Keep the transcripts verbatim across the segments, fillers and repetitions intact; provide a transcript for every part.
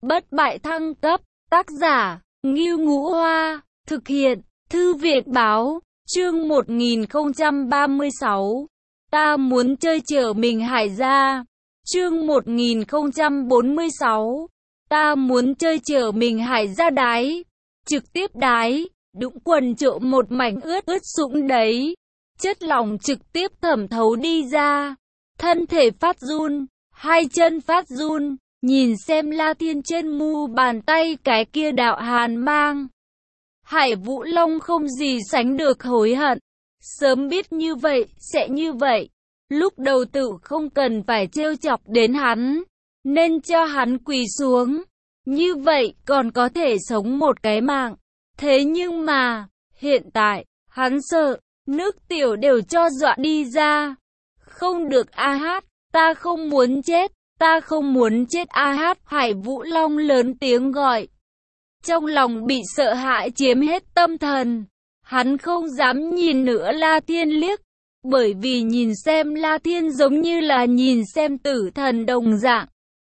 Bất bại thăng cấp, tác giả, Ngưu Ngũ Hoa, thực hiện, Thư viện báo, chương một nghìn không trăm ba mươi sáu. Ta muốn chơi trở mình hải gia, chương một nghìn không trăm bốn mươi sáu. Ta muốn chơi trở mình hải gia đái, trực tiếp đái, đũng quần trộm một mảnh ướt ướt sũng đấy. Chất lỏng trực tiếp thẩm thấu đi ra, thân thể phát run, hai chân phát run, nhìn xem La Thiên trên mu bàn tay cái kia đạo hàn mang. Hải Vũ Long không gì sánh được hối hận, sớm biết như vậy, sẽ như vậy. Lúc đầu tự không cần phải trêu chọc đến hắn, nên cho hắn quỳ xuống, như vậy còn có thể sống một cái mạng. Thế nhưng mà, hiện tại, hắn sợ, nước tiểu đều cho dọa đi ra. Không được a hát, ta không muốn chết, ta không muốn chết a hát. Hải Vũ Long lớn tiếng gọi. Trong lòng bị sợ hãi chiếm hết tâm thần, hắn không dám nhìn nữa La Thiên liếc, bởi vì nhìn xem La Thiên giống như là nhìn xem tử thần đồng dạng.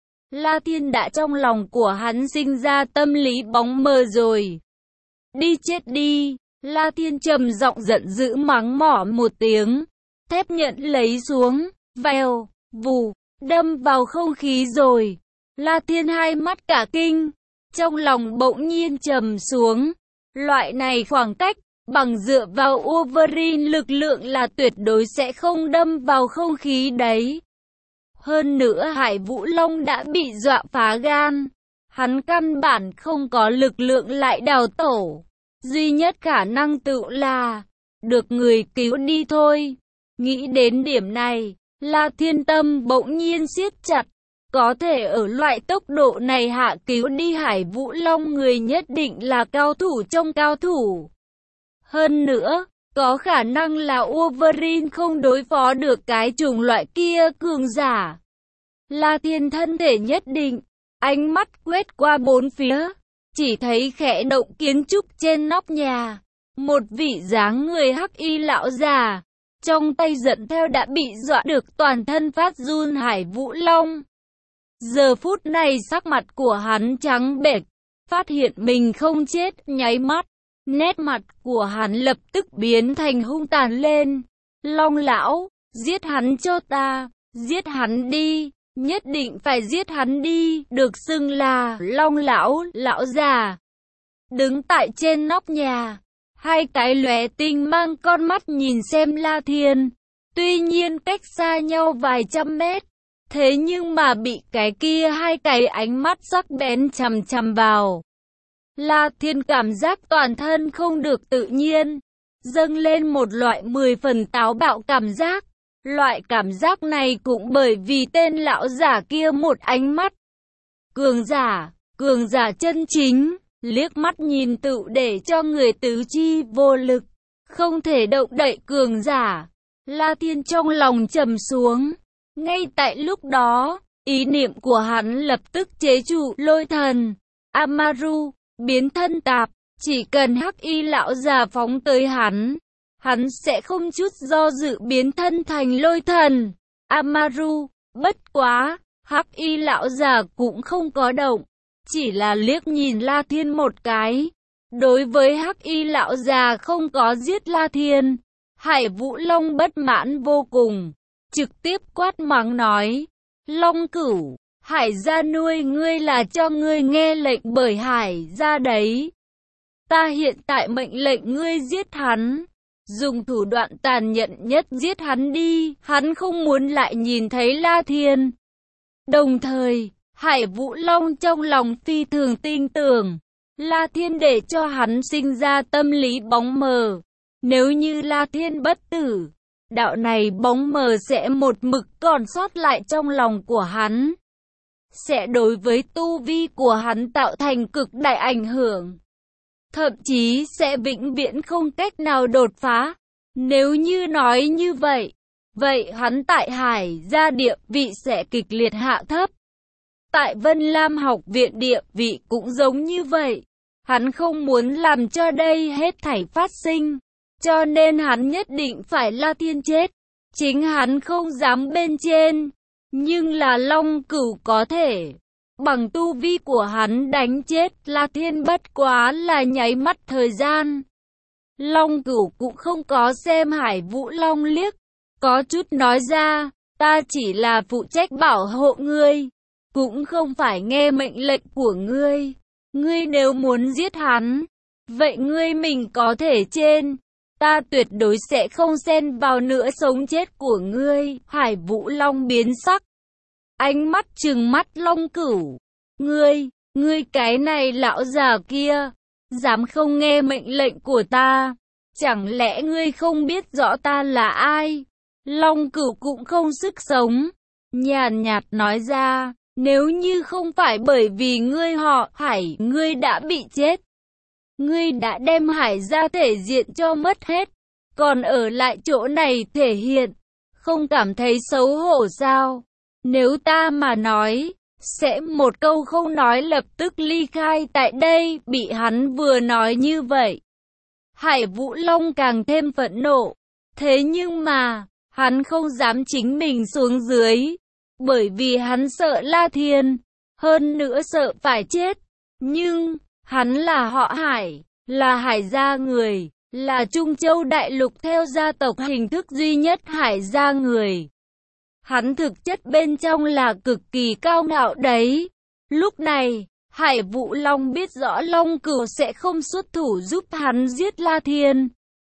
La Thiên đã trong lòng của hắn sinh ra tâm lý bóng mờ rồi. Đi chết đi, La Thiên trầm giọng giận dữ mắng mỏ một tiếng, thép nhận lấy xuống, vèo, vù, đâm vào không khí rồi. La Thiên hai mắt cả kinh, trong lòng bỗng nhiên trầm xuống. Loại này khoảng cách, bằng dựa vào Wolverine lực lượng là tuyệt đối sẽ không đâm vào không khí đấy. Hơn nữa Hải Vũ Long đã bị dọa phá gan, hắn căn bản không có lực lượng lại đào tổ. Duy nhất khả năng tự là được người cứu đi thôi. Nghĩ đến điểm này, La Thiên tâm bỗng nhiên siết chặt. Có thể ở loại tốc độ này hạ cứu đi Hải Vũ Long người nhất định là cao thủ trong cao thủ. Hơn nữa, có khả năng là Wolverine không đối phó được cái chủng loại kia cường giả. La Thiên thân thể nhất định, ánh mắt quét qua bốn phía, chỉ thấy khẽ động kiến trúc trên nóc nhà. Một vị dáng người hắc y lão già, trong tay dẫn theo đã bị dọa được toàn thân phát run Hải Vũ Long. Giờ phút này sắc mặt của hắn trắng bệch, phát hiện mình không chết, nháy mắt, nét mặt của hắn lập tức biến thành hung tàn lên. Long lão, giết hắn cho ta, giết hắn đi, nhất định phải giết hắn đi, được xưng là Long lão, lão già. Đứng tại trên nóc nhà, hai cái lóe tinh mang con mắt nhìn xem La Thiên, tuy nhiên cách xa nhau vài trăm mét. Thế nhưng mà bị cái kia hai cái ánh mắt sắc bén chằm chằm vào. La Thiên cảm giác toàn thân không được tự nhiên, dâng lên một loại mười phần táo bạo cảm giác. Loại cảm giác này cũng bởi vì tên lão giả kia một ánh mắt. Cường giả, cường giả chân chính, liếc mắt nhìn tự để cho người tứ chi vô lực, không thể động đậy cường giả. La Thiên trong lòng trầm xuống. Ngay tại lúc đó, ý niệm của hắn lập tức chế trụ lôi thần Amaru, biến thân tạp, chỉ cần hắc y lão già phóng tới hắn, hắn sẽ không chút do dự biến thân thành lôi thần Amaru. Bất quá, hắc y lão già cũng không có động, chỉ là liếc nhìn La Thiên một cái. Đối với hắc y lão già không có giết La Thiên, Hải Vũ Long bất mãn vô cùng, trực tiếp quát mắng nói, Long Cửu, Hải gia nuôi ngươi là cho ngươi nghe lệnh bởi Hải gia đấy. Ta hiện tại mệnh lệnh ngươi giết hắn, dùng thủ đoạn tàn nhẫn nhất giết hắn đi, hắn không muốn lại nhìn thấy La Thiên. Đồng thời, Hải Vũ Long trong lòng phi thường tin tưởng, La Thiên để cho hắn sinh ra tâm lý bóng mờ. Nếu như La Thiên bất tử, đạo này bóng mờ sẽ một mực còn sót lại trong lòng của hắn, sẽ đối với tu vi của hắn tạo thành cực đại ảnh hưởng, thậm chí sẽ vĩnh viễn không cách nào đột phá. Nếu như nói như vậy, vậy hắn tại Hải gia địa vị sẽ kịch liệt hạ thấp. Tại Vân Lam học viện địa vị cũng giống như vậy, hắn không muốn làm cho đây hết thảy phát sinh. Cho nên hắn nhất định phải La Thiên chết. Chính hắn không dám bên trên, nhưng là Long Cửu có thể. bằng tu vi của hắn đánh chết La Thiên bất quá là nháy mắt thời gian. Long Cửu cũng không có xem Hải Vũ Long liếc, có chút nói ra, ta chỉ là phụ trách bảo hộ ngươi, cũng không phải nghe mệnh lệnh của ngươi. Ngươi nếu muốn giết hắn, vậy ngươi mình có thể trên, ta tuyệt đối sẽ không xen vào nữa sống chết của ngươi. Hải Vũ Long biến sắc, ánh mắt trừng mắt Long Cửu, ngươi, ngươi cái này lão già kia, dám không nghe mệnh lệnh của ta, chẳng lẽ ngươi không biết rõ ta là ai? Long Cửu cũng không sức sống, nhàn nhạt nói ra, nếu như không phải bởi vì ngươi họ Hải, ngươi đã bị chết. Ngươi đã đem Hải gia thể diện cho mất hết, còn ở lại chỗ này thể hiện, không cảm thấy xấu hổ sao? Nếu ta mà nói, sẽ một câu không nói lập tức ly khai tại đây. Bị hắn vừa nói như vậy, Hải Vũ Long càng thêm phẫn nộ. Thế nhưng mà, hắn không dám chính mình xuống dưới, bởi vì hắn sợ La Thiên, hơn nữa sợ phải chết. Nhưng, hắn là họ Hải, là Hải gia người, là Trung Châu Đại Lục theo gia tộc hình thức duy nhất Hải gia người. Hắn thực chất bên trong là cực kỳ cao ngạo đấy. Lúc này, Hải Vũ Long biết rõ Long Cửu sẽ không xuất thủ giúp hắn giết La Thiên.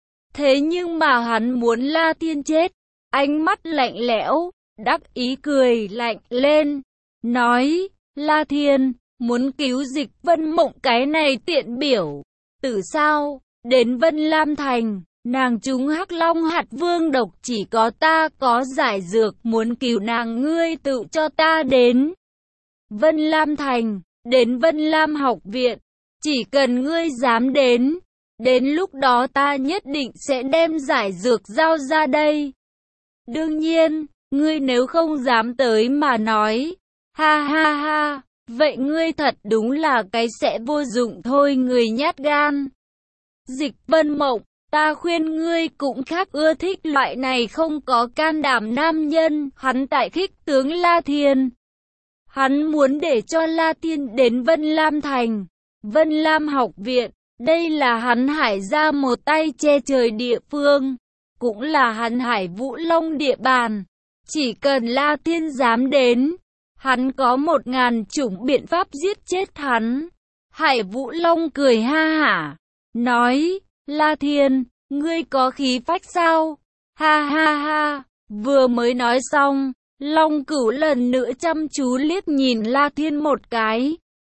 Thế nhưng mà hắn muốn La Thiên chết, ánh mắt lạnh lẽo, đắc ý cười lạnh lên, nói, La Thiên, muốn cứu Dịch Vân Mộng cái này tiện biểu tử sao? Đến Vân Lam Thành, nàng trúng Hắc Long hạt vương độc, chỉ có ta có giải dược, muốn cứu nàng ngươi tự cho ta đến Vân Lam Thành, đến Vân Lam học viện, chỉ cần ngươi dám đến, đến lúc đó ta nhất định sẽ đem giải dược giao ra đây. Đương nhiên, ngươi nếu không dám tới mà nói, ha ha ha, vậy ngươi thật đúng là cái sẽ vô dụng thôi, người nhát gan. Dịch Vân Mộng, ta khuyên ngươi cũng khác ưa thích loại này không có can đảm nam nhân. Hắn tại khích tướng La Thiên, hắn muốn để cho La Thiên đến Vân Lam Thành, Vân Lam học viện. Đây là hắn Hải gia một tay che trời địa phương, cũng là hắn Hải Vũ Long địa bàn. Chỉ cần La Thiên dám đến, hắn có một ngàn chủng biện pháp giết chết hắn. Hải Vũ Long cười ha hả, nói, La Thiên, ngươi có khí phách sao? Ha ha ha, vừa mới nói xong, Long Cửu lần nữa chăm chú liếc nhìn La Thiên một cái.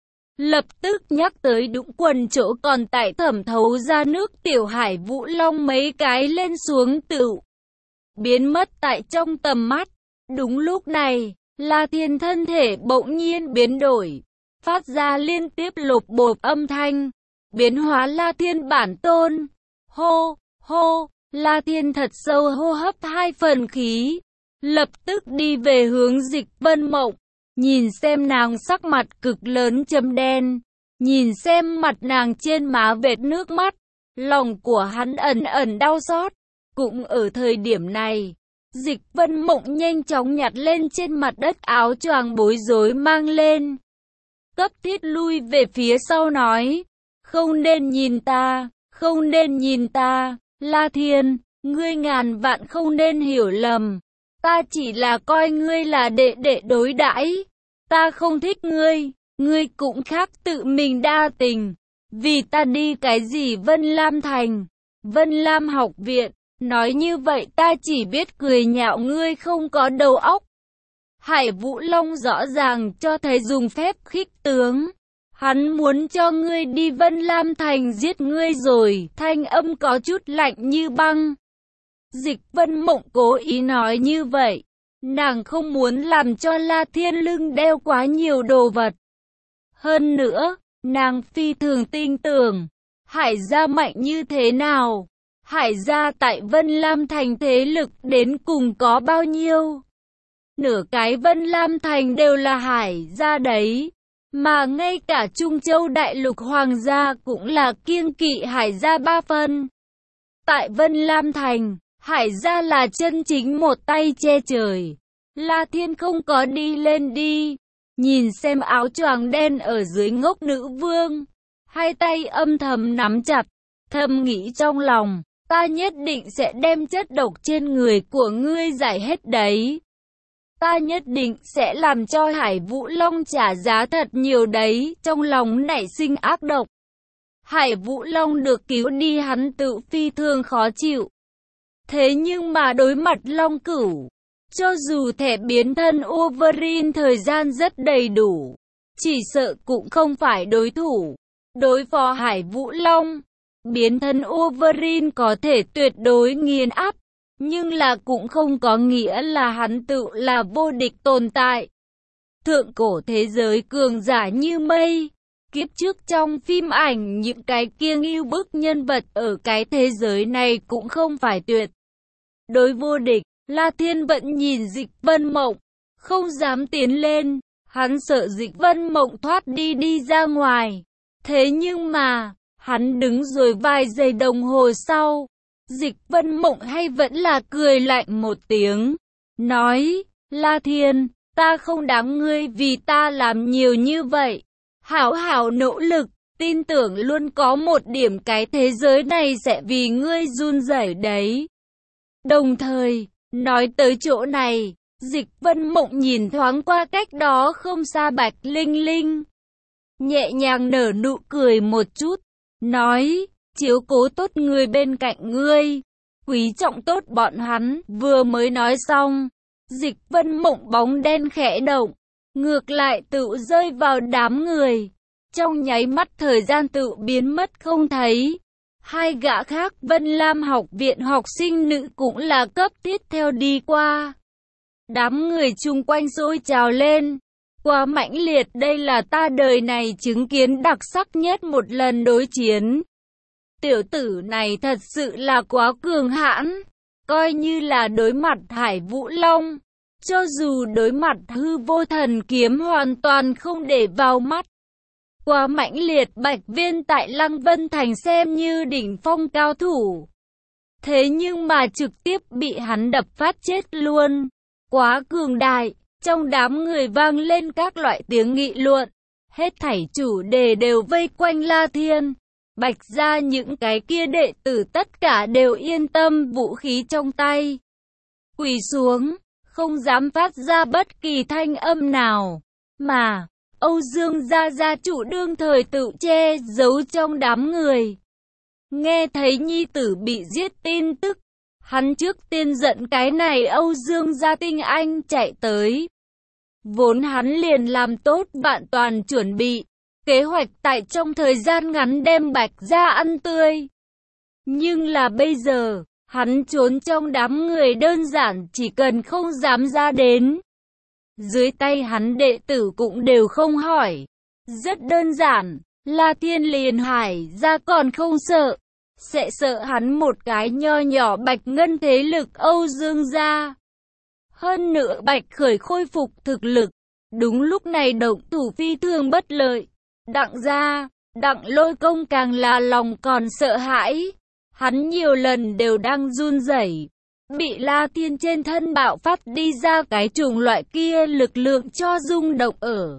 Lập tức nhắc tới đũng quần chỗ còn tại thẩm thấu ra nước tiểu Hải Vũ Long mấy cái lên xuống tựu biến mất tại trong tầm mắt. Đúng lúc này, La Thiên thân thể bỗng nhiên biến đổi, phát ra liên tiếp lột bột âm thanh, biến hóa La Thiên bản tôn. Hô, hô, La Thiên thật sâu hô hấp hai phần khí, lập tức đi về hướng Dịch Vân Mộng, nhìn xem nàng sắc mặt cực lớn chấm đen, nhìn xem mặt nàng trên má vệt nước mắt, lòng của hắn ẩn ẩn đau xót. Cũng ở thời điểm này, Dịch Vân Mộng nhanh chóng nhặt lên trên mặt đất áo choàng bối rối mang lên, cấp thiết lui về phía sau nói, không nên nhìn ta, không nên nhìn ta, La Thiên, ngươi ngàn vạn không nên hiểu lầm, ta chỉ là coi ngươi là đệ đệ đối đãi, ta không thích ngươi, ngươi cũng khác tự mình đa tình, vì ta đi cái gì Vân Lam Thành, Vân Lam học viện, nói như vậy ta chỉ biết cười nhạo ngươi không có đầu óc. Hải Vũ Long rõ ràng cho thấy dùng phép khích tướng, hắn muốn cho ngươi đi Vân Lam Thành giết ngươi rồi, thanh âm có chút lạnh như băng. Dịch Vân Mộng cố ý nói như vậy, nàng không muốn làm cho La Thiên lưng đeo quá nhiều đồ vật. Hơn nữa, nàng phi thường tin tưởng, Hải gia mạnh như thế nào, Hải gia tại Vân Lam Thành thế lực đến cùng có bao nhiêu. Nửa cái Vân Lam Thành đều là Hải gia đấy, mà ngay cả Trung Châu Đại Lục Hoàng gia cũng là kiêng kỵ Hải gia ba phân. Tại Vân Lam Thành, Hải gia là chân chính một tay che trời. La Thiên không có đi lên đi, nhìn xem áo choàng đen ở dưới ngốc nữ vương, hai tay âm thầm nắm chặt, thầm nghĩ trong lòng, ta nhất định sẽ đem chất độc trên người của ngươi giải hết đấy. Ta nhất định sẽ làm cho Hải Vũ Long trả giá thật nhiều đấy, trong lòng nảy sinh ác độc. Hải Vũ Long được cứu đi hắn tự phi thường khó chịu. Thế nhưng mà đối mặt Long Cửu, cho dù thẻ biến thân Wolverine thời gian rất đầy đủ, chỉ sợ cũng không phải đối thủ. Đối phó Hải Vũ Long, biến thân Wolverine có thể tuyệt đối nghiền áp, nhưng là cũng không có nghĩa là hắn tự là vô địch tồn tại. Thượng cổ thế giới cường giả như mây, kiếp trước trong phim ảnh những cái kia ngưu bức nhân vật ở cái thế giới này cũng không phải tuyệt đối vô địch. La Thiên vẫn nhìn Dịch Vân Mộng, không dám tiến lên, hắn sợ Dịch Vân Mộng thoát đi đi ra ngoài. Thế nhưng mà, hắn đứng rồi vài giây đồng hồ sau, Dịch Vân Mộng hay vẫn là cười lạnh một tiếng, nói, La Thiên, ta không đáng ngươi vì ta làm nhiều như vậy. Hảo hảo nỗ lực, tin tưởng luôn có một điểm cái thế giới này sẽ vì ngươi run rẩy đấy. Đồng thời, nói tới chỗ này, Dịch Vân Mộng nhìn thoáng qua cách đó không xa Bạch Linh Linh, nhẹ nhàng nở nụ cười một chút, nói, chiếu cố tốt người bên cạnh ngươi, quý trọng tốt bọn hắn. Vừa mới nói xong, Dịch Vân Mộng bóng đen khẽ động, ngược lại tự rơi vào đám người, trong nháy mắt thời gian tự biến mất không thấy. Hai gã khác Vân Lam học viện học sinh nữ cũng là cấp thiết theo đi qua. Đám người chung quanh sôi trào lên. Quá mãnh liệt, đây là ta đời này chứng kiến đặc sắc nhất một lần đối chiến. Tiểu tử này thật sự là quá cường hãn. Coi như là đối mặt Hải Vũ Long, cho dù đối mặt hư vô thần kiếm hoàn toàn không để vào mắt. Quá mãnh liệt, Bạch Viên tại Lăng Vân Thành xem như đỉnh phong cao thủ. Thế nhưng mà trực tiếp bị hắn đập phát chết luôn. Quá cường đại, trong đám người vang lên các loại tiếng nghị luận. Hết thảy chủ đề đều vây quanh La Thiên. Bạch ra những cái kia đệ tử tất cả đều yên tâm vũ khí trong tay, quỳ xuống, không dám phát ra bất kỳ thanh âm nào. Mà Âu Dương gia gia chủ đương thời tự che giấu trong đám người. Nghe thấy nhi tử bị giết tin tức, hắn trước tiên giận cái này Âu Dương gia tinh anh chạy tới. Vốn hắn liền làm tốt vạn toàn chuẩn bị, kế hoạch tại trong thời gian ngắn đem Bạch gia ăn tươi. Nhưng là bây giờ, hắn trốn trong đám người đơn giản chỉ cần không dám ra đến. Dưới tay hắn đệ tử cũng đều không hỏi. Rất đơn giản, La Thiên liền Hải ra còn không sợ. Sẽ sợ hắn một cái nho nhỏ Bạch Ngân thế lực Âu Dương gia. Hơn nữa Bạch Khởi khôi phục thực lực. Đúng lúc này động thủ phi thường bất lợi. Đặng gia, Đặng Lôi Công càng là lòng còn sợ hãi. Hắn nhiều lần đều đang run rẩy, bị La Thiên trên thân bạo phát đi ra cái chủng loại kia lực lượng cho rung động ở.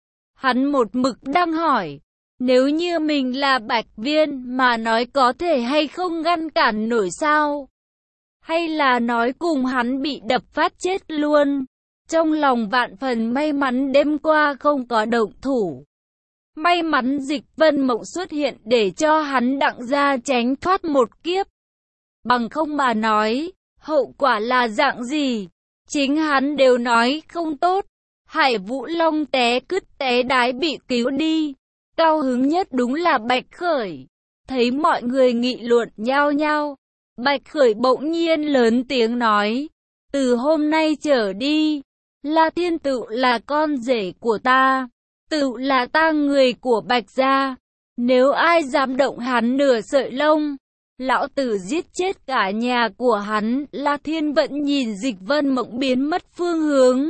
Hắn một mực đang hỏi, nếu như mình là Bạch Viên mà nói có thể hay không ngăn cản nổi sao? Hay là nói cùng hắn bị đập phát chết luôn? Trong lòng vạn phần may mắn đêm qua không có động thủ. May mắn Dịch Vân Mộng xuất hiện để cho hắn Đặng gia tránh thoát một kiếp. Bằng không mà nói, hậu quả là dạng gì? Chính hắn đều nói không tốt. Hải Vũ Long té cứt té đái bị cứu đi. Cao hứng nhất đúng là Bạch Khởi. Thấy mọi người nghị luận nhao nhao, Bạch Khởi bỗng nhiên lớn tiếng nói, từ hôm nay trở đi, La Thiên tự là con rể của ta. Tự là ta người của Bạch gia. Nếu ai dám động hắn nửa sợi lông, lão tử giết chết cả nhà của hắn. La Thiên vẫn nhìn Dịch Vân Mộng biến mất phương hướng.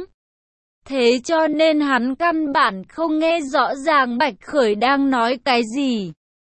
Thế cho nên hắn căn bản không nghe rõ ràng Bạch Khởi đang nói cái gì.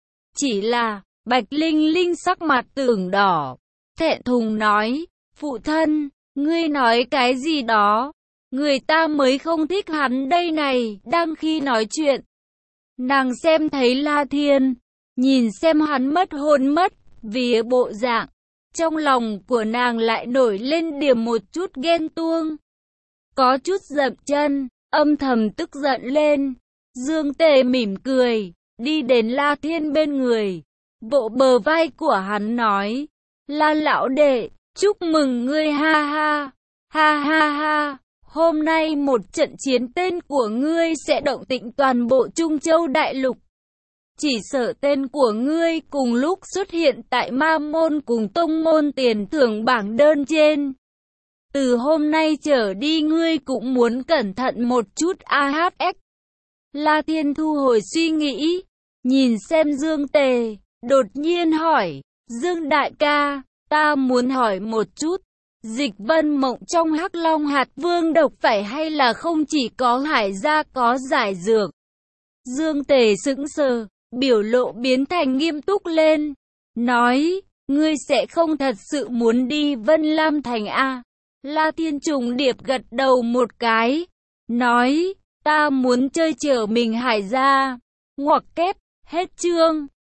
Chỉ là Bạch Linh Linh sắc mặt tưởng đỏ, thẹn thùng nói, phụ thân, ngươi nói cái gì đó? Người ta mới không thích hắn đây này. Đang khi nói chuyện, nàng xem thấy La Thiên, nhìn xem hắn mất hồn mất vía bộ dạng. Trong lòng của nàng lại nổi lên điểm một chút ghen tuông. Có chút dậm chân, âm thầm tức giận lên. Dương Tề mỉm cười, đi đến La Thiên bên người, vỗ bờ vai của hắn nói, La lão đệ, chúc mừng ngươi ha ha, ha ha ha, hôm nay một trận chiến tên của ngươi sẽ động tĩnh toàn bộ Trung Châu Đại Lục. Chỉ sợ tên của ngươi cùng lúc xuất hiện tại ma môn cùng tông môn tiền thưởng bảng đơn trên. Từ hôm nay trở đi ngươi cũng muốn cẩn thận một chút a hát ích. La Thiên thu hồi suy nghĩ, nhìn xem Dương Tề, đột nhiên hỏi, Dương đại ca, ta muốn hỏi một chút, Dịch Vân Mộng trong Hắc Long hạt vương độc phải hay là không chỉ có Hải gia có giải dược? Dương Tề sững sờ, biểu lộ biến thành nghiêm túc lên, nói, ngươi sẽ không thật sự muốn đi Vân Lam Thành a? La Thiên trùng điệp gật đầu một cái, nói, ta muốn chơi trở mình Hải gia. Ngoặc kép, hết chương.